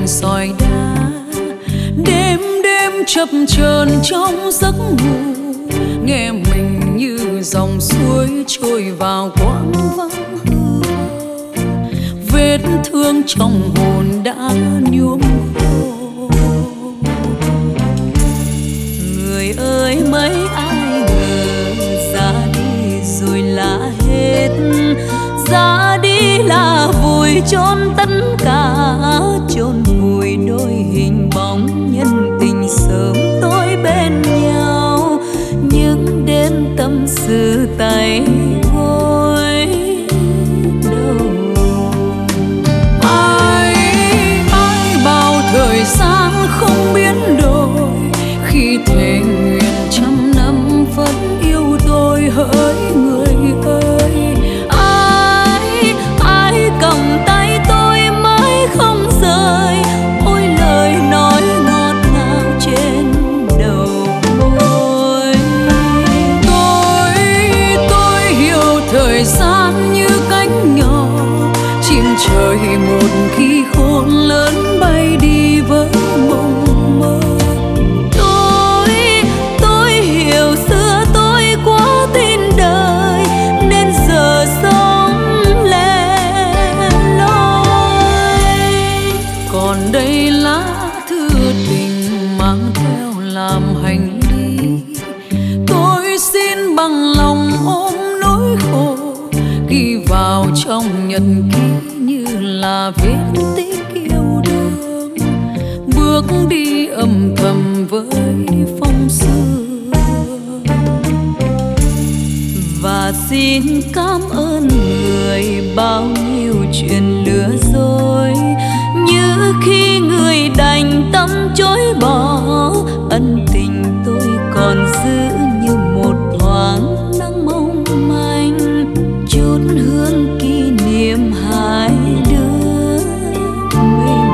sỏi đá. Đêm đêm chập chờn trong giấc ngủ, nghe mình như dòng suối trôi vào quãng vắng hư vô. Vết thương trong hồn đã nhuốm khô. Người ơi mấy ai ngờ ra đi rồi là hết, ra đi là vùi chôn tất cả, chôn vùi đôi hình bóng nhân tình sớm tối bên nhau. Nhưng đến tâm sự tay gối đâu. Ai bao thời gian không biến đổi, khi thề nguyện trăm năm vẫn yêu tôi hỡi người ơi. Ai cầm tay tôi mãi không rời, ôi lời nói ngọt ngào trên đầu môi. Tôi hiểu thời gian như cánh nhỏ, chim trời một khi khôn lớn bay đi với mộng mơ. Tôi hiểu xưa tôi quá tin đời, nên giờ sống lẻ loi. Còn đây lá thư tình mang theo làm hành lý, tôi xin bằng lòng ôm nỗi khổ, ghi vào trong nhật ký như là viết tích yêu đương. Bước đi âm thầm với phong sương, và xin cảm ơn người bao nhiêu chuyện lừa dối. Như khi người đành tâm chối bỏ, ân tình tôi còn giữ như một thoáng nắng mong manh, chút hương kỷ niệm hai đứa mình.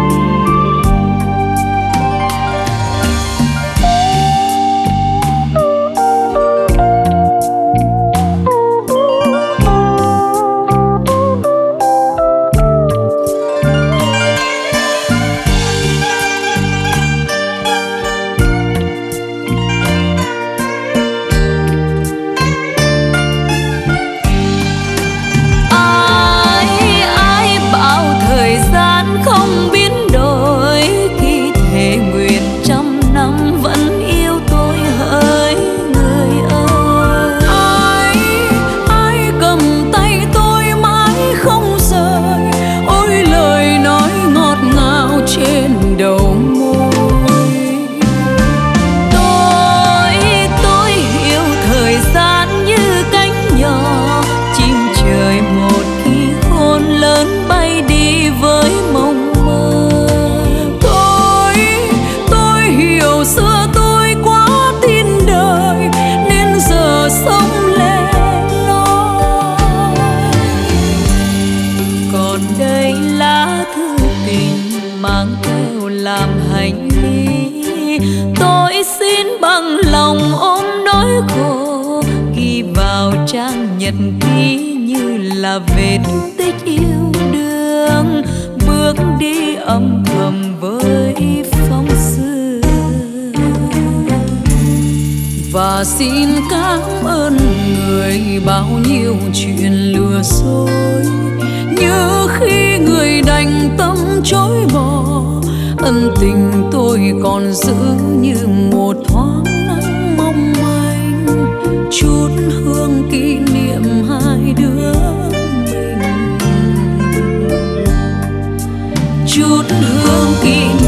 Mang theo làm hành lý, tôi xin bằng lòng ôm nỗi khổ, ghi vào trang nhật ký như là vết tích yêu đương. Bước đi âm thầm với phong sương, và xin cảm ơn người bao nhiêu chuyện lừa dối. Như khi người đành tâm chối bỏ, ân tình tôi còn giữ như một thoáng nắng mong manh, chút hương kỷ niệm hai đứa mình, chút hương kỷ niệm